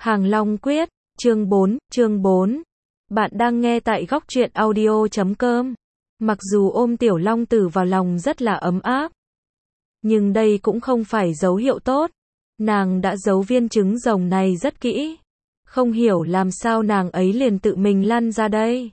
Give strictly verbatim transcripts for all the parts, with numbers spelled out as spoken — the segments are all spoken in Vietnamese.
Hàng Long Quyết, chương bốn, chương bốn. Bạn đang nghe tại góc truyện audio chấm com. Mặc dù ôm tiểu long tử vào lòng rất là ấm áp, nhưng đây cũng không phải dấu hiệu tốt. Nàng đã giấu viên trứng rồng này rất kỹ. Không hiểu làm sao nàng ấy liền tự mình lăn ra đây.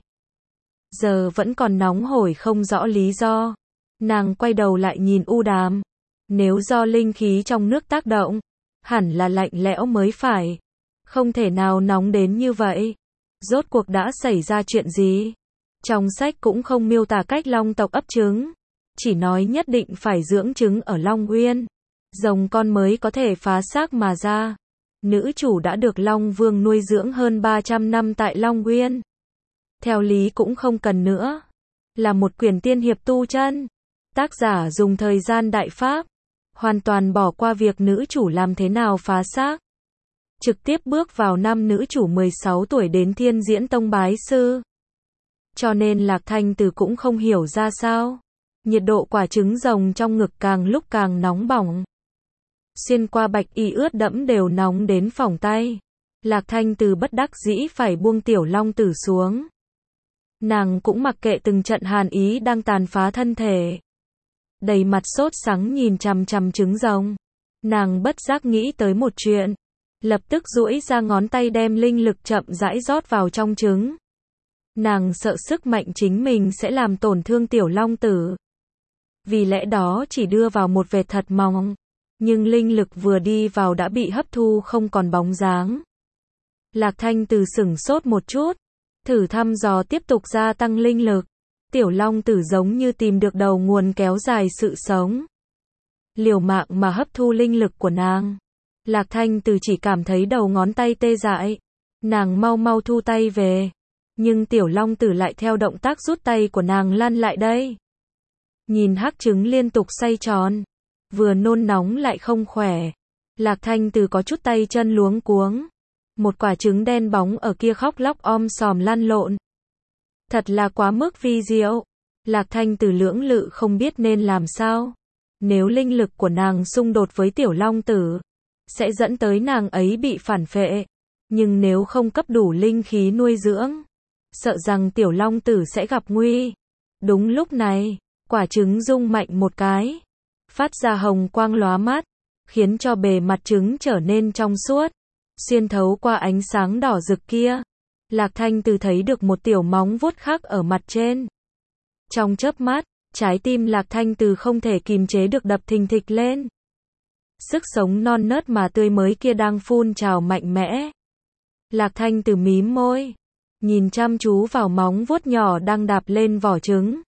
Giờ vẫn còn nóng hổi không rõ lý do. Nàng quay đầu lại nhìn U Đàm. Nếu do linh khí trong nước tác động, hẳn là lạnh lẽo mới phải. Không thể nào nóng đến như vậy. Rốt cuộc đã xảy ra chuyện gì? Trong sách cũng không miêu tả cách long tộc ấp trứng. Chỉ nói nhất định phải dưỡng trứng ở Long Uyên. Rồng con mới có thể phá xác mà ra. Nữ chủ đã được Long Vương nuôi dưỡng hơn ba trăm năm tại Long Uyên. Theo lý cũng không cần nữa. Là một quyển tiên hiệp tu chân. Tác giả dùng thời gian đại pháp. Hoàn toàn bỏ qua việc nữ chủ làm thế nào phá xác. Trực tiếp bước vào năm nữ chủ mười sáu tuổi đến Thiên Diễn Tông bái sư. Cho nên Lạc Thanh Từ cũng không hiểu ra sao. Nhiệt độ quả trứng rồng trong ngực càng lúc càng nóng bỏng. Xuyên qua bạch y ướt đẫm đều nóng đến phỏng tay. Lạc Thanh Từ bất đắc dĩ phải buông tiểu long tử xuống. Nàng cũng mặc kệ từng trận hàn ý đang tàn phá thân thể. Đầy mặt sốt sắng nhìn chằm chằm trứng rồng. Nàng bất giác nghĩ tới một chuyện. Lập tức duỗi ra ngón tay đem linh lực chậm rãi rót vào trong trứng. Nàng sợ sức mạnh chính mình sẽ làm tổn thương tiểu long tử. Vì lẽ đó chỉ đưa vào một vệt thật mỏng. Nhưng linh lực vừa đi vào đã bị hấp thu không còn bóng dáng. Lạc Thanh Từ sửng sốt một chút. Thử thăm dò tiếp tục gia tăng linh lực. Tiểu long tử giống như tìm được đầu nguồn kéo dài sự sống. Liều mạng mà hấp thu linh lực của nàng. Lạc Thanh Từ chỉ cảm thấy đầu ngón tay tê dại. Nàng mau mau thu tay về. Nhưng tiểu long tử lại theo động tác rút tay của nàng lăn lại đây. Nhìn hắc trứng liên tục xoay tròn. Vừa nôn nóng lại không khỏe. Lạc Thanh Từ có chút tay chân luống cuống. Một quả trứng đen bóng ở kia khóc lóc om sòm lăn lộn. Thật là quá mức vi diệu. Lạc Thanh Từ lưỡng lự không biết nên làm sao. Nếu linh lực của nàng xung đột với tiểu long tử, sẽ dẫn tới nàng ấy bị phản phệ. Nhưng nếu không cấp đủ linh khí nuôi dưỡng, sợ rằng tiểu long tử sẽ gặp nguy. Đúng lúc này, quả trứng rung mạnh một cái. Phát ra hồng quang lóa mắt, khiến cho bề mặt trứng trở nên trong suốt. Xuyên thấu qua ánh sáng đỏ rực kia, Lạc Thanh Từ thấy được một tiểu móng vuốt khác ở mặt trên. Trong chớp mắt, trái tim Lạc Thanh Từ không thể kìm chế được đập thình thịch lên. Sức sống non nớt mà tươi mới kia đang phun trào mạnh mẽ. Lạc Thanh Từ mím môi, nhìn chăm chú vào móng vuốt nhỏ đang đạp lên vỏ trứng.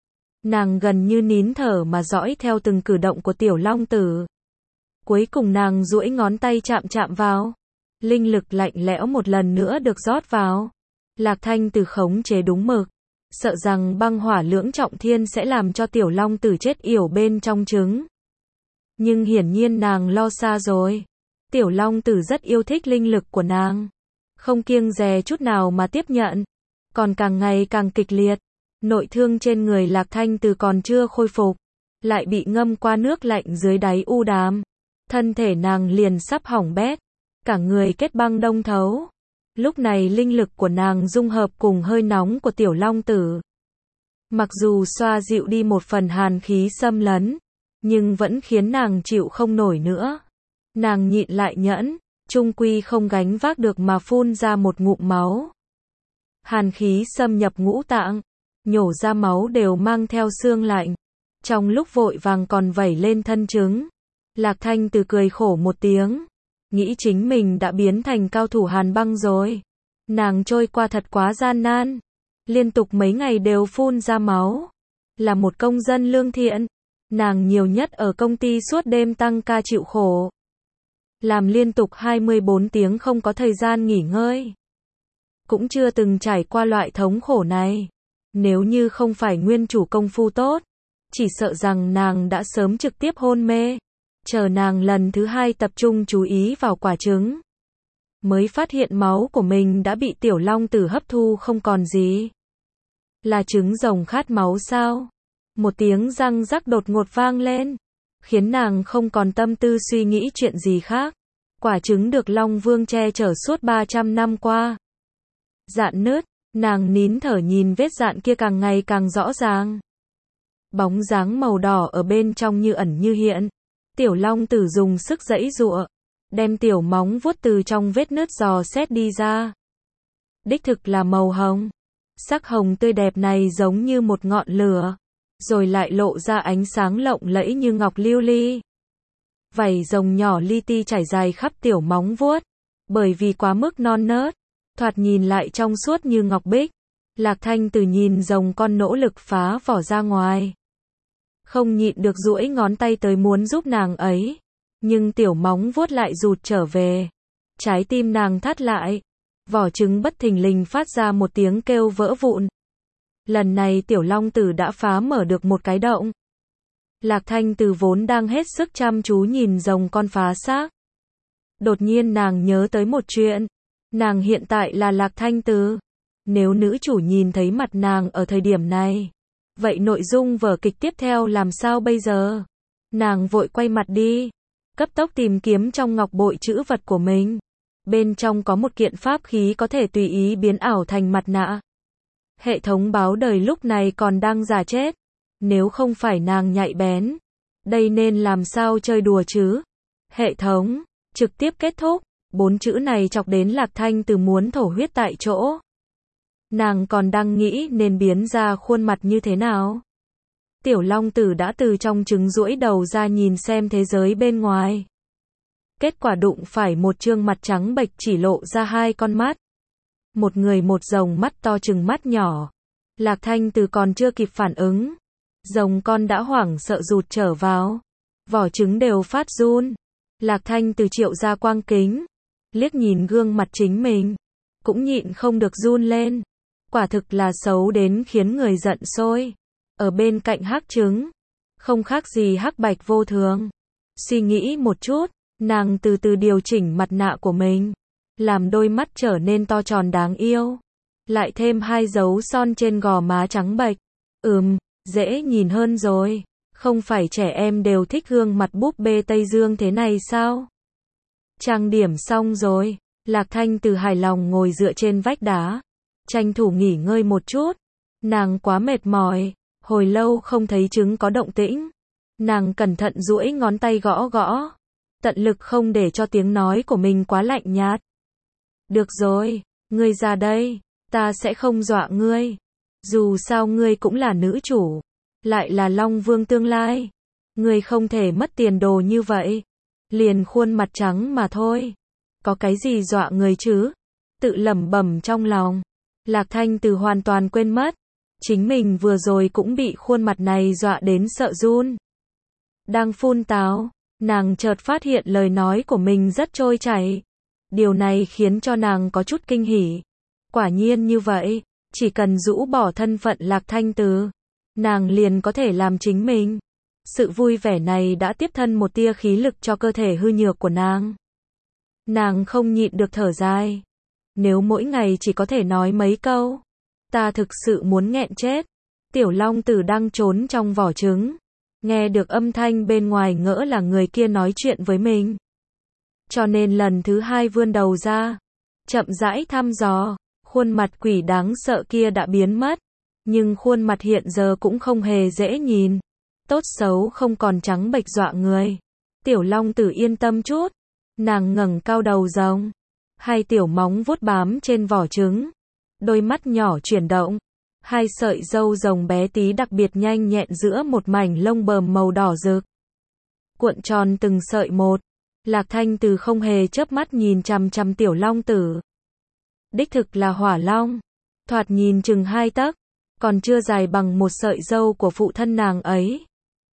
Nàng gần như nín thở mà dõi theo từng cử động của tiểu long tử. Cuối cùng nàng duỗi ngón tay chạm chạm vào. Linh lực lạnh lẽo một lần nữa được rót vào. Lạc Thanh Từ khống chế đúng mực. Sợ rằng băng hỏa lưỡng trọng thiên sẽ làm cho tiểu long tử chết yểu bên trong trứng. Nhưng hiển nhiên nàng lo xa rồi. Tiểu long tử rất yêu thích linh lực của nàng. Không kiêng dè chút nào mà tiếp nhận. Còn càng ngày càng kịch liệt. Nội thương trên người Lạc Thanh Từ còn chưa khôi phục. Lại bị ngâm qua nước lạnh dưới đáy U Đàm. Thân thể nàng liền sắp hỏng bét. Cả người kết băng đông thấu. Lúc này linh lực của nàng dung hợp cùng hơi nóng của tiểu long tử. Mặc dù xoa dịu đi một phần hàn khí xâm lấn, nhưng vẫn khiến nàng chịu không nổi nữa. Nàng nhịn lại nhẫn, chung quy không gánh vác được mà phun ra một ngụm máu. Hàn khí xâm nhập ngũ tạng, nhổ ra máu đều mang theo xương lạnh. Trong lúc vội vàng còn vẩy lên thân trứng, Lạc Thanh Từ cười khổ một tiếng. Nghĩ chính mình đã biến thành cao thủ hàn băng rồi. Nàng trôi qua thật quá gian nan. Liên tục mấy ngày đều phun ra máu. Là một công dân lương thiện. Nàng nhiều nhất ở công ty suốt đêm tăng ca chịu khổ. Làm liên tục hai mươi bốn tiếng không có thời gian nghỉ ngơi. Cũng chưa từng trải qua loại thống khổ này. Nếu như không phải nguyên chủ công phu tốt, chỉ sợ rằng nàng đã sớm trực tiếp hôn mê. Chờ nàng lần thứ hai tập trung chú ý vào quả trứng, mới phát hiện máu của mình đã bị tiểu long tử hấp thu không còn gì. Là trứng rồng khát máu sao? Một tiếng răng rắc đột ngột vang lên, khiến nàng không còn tâm tư suy nghĩ chuyện gì khác. Quả trứng được Long Vương che chở suốt ba trăm năm qua. Dạn nứt, nàng nín thở nhìn vết dạn kia càng ngày càng rõ ràng. Bóng dáng màu đỏ ở bên trong như ẩn như hiện. Tiểu Long Tử dùng sức giãy giụa, đem tiểu móng vuốt từ trong vết nứt dò xét đi ra. Đích thực là màu hồng. Sắc hồng tươi đẹp này giống như một ngọn lửa, rồi lại lộ ra ánh sáng lộng lẫy như ngọc lưu ly. Vảy rồng nhỏ li ti trải dài khắp tiểu móng vuốt, bởi vì quá mức non nớt, thoạt nhìn lại trong suốt như ngọc bích. Lạc Thanh Từ nhìn rồng con nỗ lực phá vỏ ra ngoài, không nhịn được duỗi ngón tay tới muốn giúp nàng ấy, nhưng tiểu móng vuốt lại rụt trở về. Trái tim nàng thắt lại, vỏ trứng bất thình lình phát ra một tiếng kêu vỡ vụn. Lần này tiểu Long Tử đã phá mở được một cái động. Lạc Thanh Từ vốn đang hết sức chăm chú nhìn rồng con phá xác. Đột nhiên nàng nhớ tới một chuyện. Nàng hiện tại là Lạc Thanh Từ. Nếu nữ chủ nhìn thấy mặt nàng ở thời điểm này, vậy nội dung vở kịch tiếp theo làm sao bây giờ? Nàng vội quay mặt đi, cấp tốc tìm kiếm trong ngọc bội trữ vật của mình. Bên trong có một kiện pháp khí có thể tùy ý biến ảo thành mặt nạ. Hệ thống báo đời lúc này còn đang giả chết. Nếu không phải nàng nhạy bén, đây nên làm sao chơi đùa chứ? Hệ thống, trực tiếp kết thúc. Bốn chữ này chọc đến Lạc Thanh Từ muốn thổ huyết tại chỗ. Nàng còn đang nghĩ nên biến ra khuôn mặt như thế nào. Tiểu Long Tử đã từ trong trứng duỗi đầu ra nhìn xem thế giới bên ngoài. Kết quả đụng phải một trương mặt trắng bệch chỉ lộ ra hai con mắt. Một người một rồng mắt to chừng mắt nhỏ. Lạc Thanh Từ còn chưa kịp phản ứng, rồng con đã hoảng sợ rụt trở vào. Vỏ trứng đều phát run. Lạc Thanh Từ triệu ra quang kính, liếc nhìn gương mặt chính mình, cũng nhịn không được run lên. Quả thực là xấu đến khiến người giận sôi. Ở bên cạnh hắc trứng, không khác gì hắc bạch vô thường. Suy nghĩ một chút, nàng từ từ điều chỉnh mặt nạ của mình, làm đôi mắt trở nên to tròn đáng yêu. Lại thêm hai dấu son trên gò má trắng bệch. Ừm, dễ nhìn hơn rồi. Không phải trẻ em đều thích gương mặt búp bê Tây Dương thế này sao? Trang điểm xong rồi, Lạc Thanh Từ hài lòng ngồi dựa trên vách đá, tranh thủ nghỉ ngơi một chút. Nàng quá mệt mỏi, hồi lâu không thấy trứng có động tĩnh. Nàng cẩn thận duỗi ngón tay gõ gõ, tận lực không để cho tiếng nói của mình quá lạnh nhạt. Được rồi, ngươi ra đây, ta sẽ không dọa ngươi. Dù sao ngươi cũng là nữ chủ, lại là Long Vương tương lai. Ngươi không thể mất tiền đồ như vậy. Liền khuôn mặt trắng mà thôi, có cái gì dọa người chứ? Tự lẩm bẩm trong lòng. Lạc Thanh Từ hoàn toàn quên mất, chính mình vừa rồi cũng bị khuôn mặt này dọa đến sợ run. Đang phun táo, nàng chợt phát hiện lời nói của mình rất trôi chảy. Điều này khiến cho nàng có chút kinh hỉ. Quả nhiên như vậy, chỉ cần rũ bỏ thân phận Lạc Thanh Từ, nàng liền có thể làm chính mình. Sự vui vẻ này đã tiếp thân một tia khí lực cho cơ thể hư nhược của nàng. Nàng không nhịn được thở dài. Nếu mỗi ngày chỉ có thể nói mấy câu, ta thực sự muốn nghẹn chết. Tiểu Long Tử đang trốn trong vỏ trứng, nghe được âm thanh bên ngoài ngỡ là người kia nói chuyện với mình. Cho nên lần thứ hai vươn đầu ra, chậm rãi thăm dò. Khuôn mặt quỷ đáng sợ kia đã biến mất, nhưng khuôn mặt hiện giờ cũng không hề dễ nhìn. Tốt xấu không còn trắng bệch dọa người. Tiểu Long Tử yên tâm chút. Nàng ngẩng cao đầu rồng, hai tiểu móng vuốt bám trên vỏ trứng, đôi mắt nhỏ chuyển động, hai sợi râu rồng bé tí đặc biệt nhanh nhẹn giữa một mảnh lông bờm màu đỏ rực, cuộn tròn từng sợi một. Lạc Thanh Từ không hề chớp mắt nhìn chằm chằm Tiểu Long Tử. Đích thực là hỏa long, thoạt nhìn chừng hai tấc, còn chưa dài bằng một sợi râu của phụ thân nàng ấy.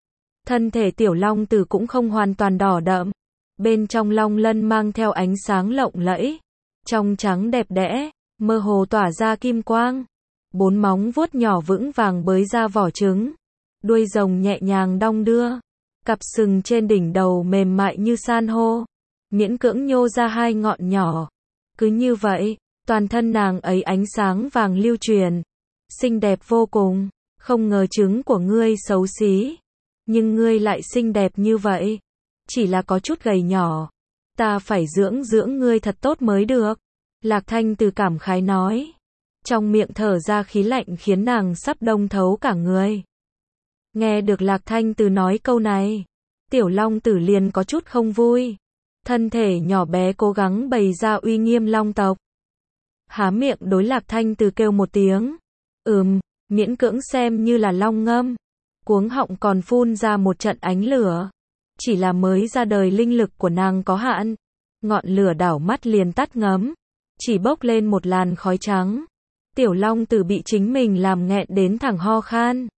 Thân thể Tiểu Long Tử cũng không hoàn toàn đỏ đậm, bên trong long lân mang theo ánh sáng lộng lẫy, trong trắng đẹp đẽ, mơ hồ tỏa ra kim quang. Bốn móng vuốt nhỏ vững vàng bới ra vỏ trứng, đuôi rồng nhẹ nhàng đong đưa, cặp sừng trên đỉnh đầu mềm mại như san hô, miễn cưỡng nhô ra hai ngọn nhỏ. Cứ như vậy, toàn thân nàng ấy ánh sáng vàng lưu truyền, xinh đẹp vô cùng. Không ngờ trứng của ngươi xấu xí, nhưng ngươi lại xinh đẹp như vậy. Chỉ là có chút gầy nhỏ. Ta phải dưỡng dưỡng ngươi thật tốt mới được. Lạc Thanh Từ cảm khái nói. Trong miệng thở ra khí lạnh khiến nàng sắp đông thấu cả người. Nghe được Lạc Thanh Từ nói câu này, Tiểu Long Tử liền có chút không vui. Thân thể nhỏ bé cố gắng bày ra uy nghiêm long tộc. Há miệng đối Lạc Thanh Từ kêu một tiếng. Ừm, miễn cưỡng xem như là long ngâm. Cuống họng còn phun ra một trận ánh lửa. Chỉ là mới ra đời linh lực của nàng có hạn. Ngọn lửa đảo mắt liền tắt ngấm. Chỉ bốc lên một làn khói trắng. Tiểu Long Tử bị chính mình làm nghẹn đến thẳng ho khan.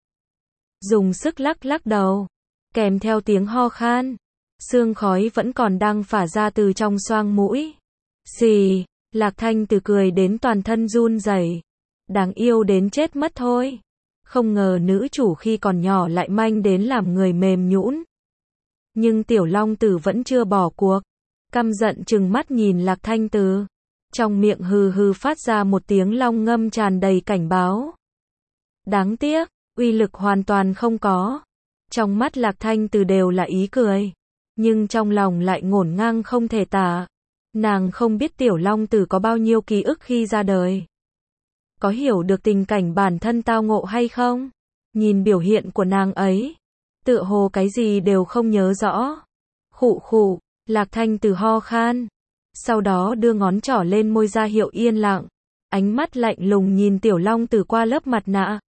Dùng sức lắc lắc đầu. Kèm theo tiếng ho khan. Sương khói vẫn còn đang phả ra từ trong xoang mũi. Xì, Lạc Thanh Từ cười đến toàn thân run rẩy. Đáng yêu đến chết mất thôi. Không ngờ nữ chủ khi còn nhỏ lại manh đến làm người mềm nhũn. Nhưng Tiểu Long Tử vẫn chưa bỏ cuộc. Căm giận trừng mắt nhìn Lạc Thanh Từ. Trong miệng hừ hừ phát ra một tiếng long ngâm tràn đầy cảnh báo. Đáng tiếc, uy lực hoàn toàn không có. Trong mắt Lạc Thanh Từ đều là ý cười. Nhưng trong lòng lại ngổn ngang không thể tả. Nàng không biết Tiểu Long Tử có bao nhiêu ký ức khi ra đời. Có hiểu được tình cảnh bản thân tao ngộ hay không? Nhìn biểu hiện của nàng ấy. Tựa hồ cái gì đều không nhớ rõ. Khụ khụ, Lạc Thanh Từ ho khan. Sau đó đưa ngón trỏ lên môi ra hiệu yên lặng. Ánh mắt lạnh lùng nhìn Tiểu Long Tử qua lớp mặt nạ.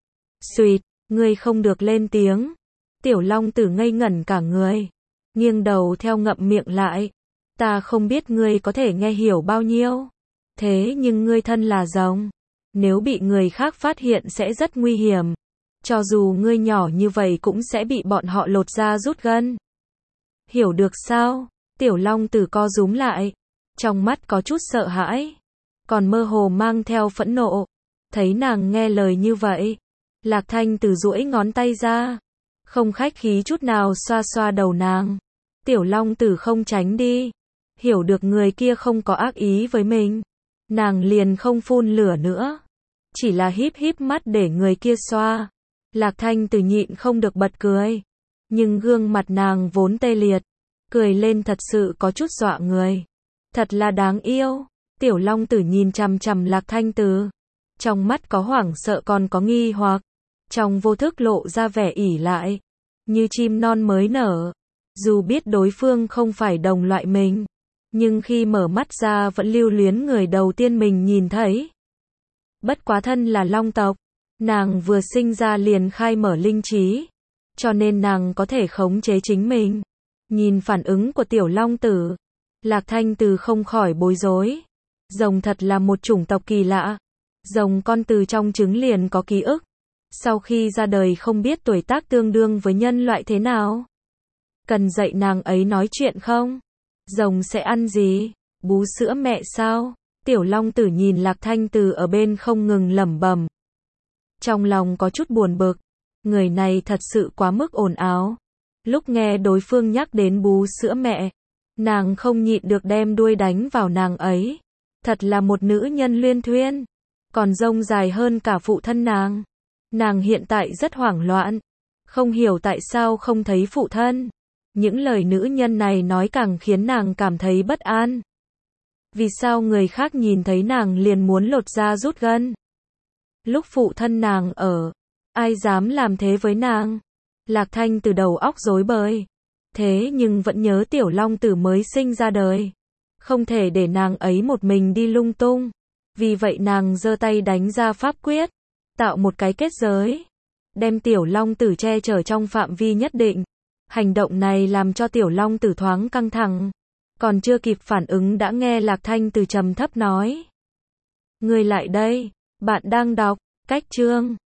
Xuyệt, ngươi không được lên tiếng. Tiểu Long Tử ngây ngẩn cả người. Nghiêng đầu theo ngậm miệng lại. Ta không biết ngươi có thể nghe hiểu bao nhiêu. Thế nhưng ngươi thân là rồng. Nếu bị người khác phát hiện sẽ rất nguy hiểm. Cho dù ngươi nhỏ như vậy cũng sẽ bị bọn họ lột da rút gân. Hiểu được sao? Tiểu Long Tử co rúm lại. Trong mắt có chút sợ hãi. Còn mơ hồ mang theo phẫn nộ. Thấy nàng nghe lời như vậy. Lạc Thanh Từ duỗi ngón tay ra. Không khách khí chút nào xoa xoa đầu nàng. Tiểu Long Tử không tránh đi. Hiểu được người kia không có ác ý với mình. Nàng liền không phun lửa nữa. Chỉ là híp híp mắt để người kia xoa. Lạc Thanh Từ nhịn không được bật cười. Nhưng gương mặt nàng vốn tê liệt. Cười lên thật sự có chút dọa người. Thật là đáng yêu. Tiểu Long Tử nhìn chằm chằm Lạc Thanh Từ. Trong mắt có hoảng sợ còn có nghi hoặc. Trong vô thức lộ ra vẻ ỉ lại. Như chim non mới nở. Dù biết đối phương không phải đồng loại mình. Nhưng khi mở mắt ra vẫn lưu luyến người đầu tiên mình nhìn thấy. Bất quá thân là long tộc. Nàng vừa sinh ra liền khai mở linh trí. Cho nên nàng có thể khống chế chính mình. Nhìn phản ứng của Tiểu Long Tử. Lạc Thanh Từ không khỏi bối rối. Rồng thật là một chủng tộc kỳ lạ. Rồng con từ trong trứng liền có ký ức. Sau khi ra đời không biết tuổi tác tương đương với nhân loại thế nào. Cần dạy nàng ấy nói chuyện không? Rồng sẽ ăn gì? Bú sữa mẹ sao? Tiểu Long Tử nhìn Lạc Thanh Từ ở bên không ngừng lẩm bẩm. Trong lòng có chút buồn bực. Người này thật sự quá mức ồn ào. Lúc nghe đối phương nhắc đến bú sữa mẹ, nàng không nhịn được đem đuôi đánh vào nàng ấy. Thật là một nữ nhân luyên thuyên. Còn rông dài hơn cả phụ thân nàng. Nàng hiện tại rất hoảng loạn. Không hiểu tại sao không thấy phụ thân. Những lời nữ nhân này nói càng khiến nàng cảm thấy bất an. Vì sao người khác nhìn thấy nàng liền muốn lột da rút gân? Lúc phụ thân nàng ở, ai dám làm thế với nàng? Lạc Thanh Từ đầu óc rối bời. Thế nhưng vẫn nhớ Tiểu Long Tử mới sinh ra đời. Không thể để nàng ấy một mình đi lung tung. Vì vậy nàng giơ tay đánh ra pháp quyết. Tạo một cái kết giới. Đem Tiểu Long Tử che chở trong phạm vi nhất định. Hành động này làm cho Tiểu Long Tử thoáng căng thẳng. Còn chưa kịp phản ứng đã nghe Lạc Thanh Từ trầm thấp nói. Ngươi lại đây, bạn đang đọc cách chương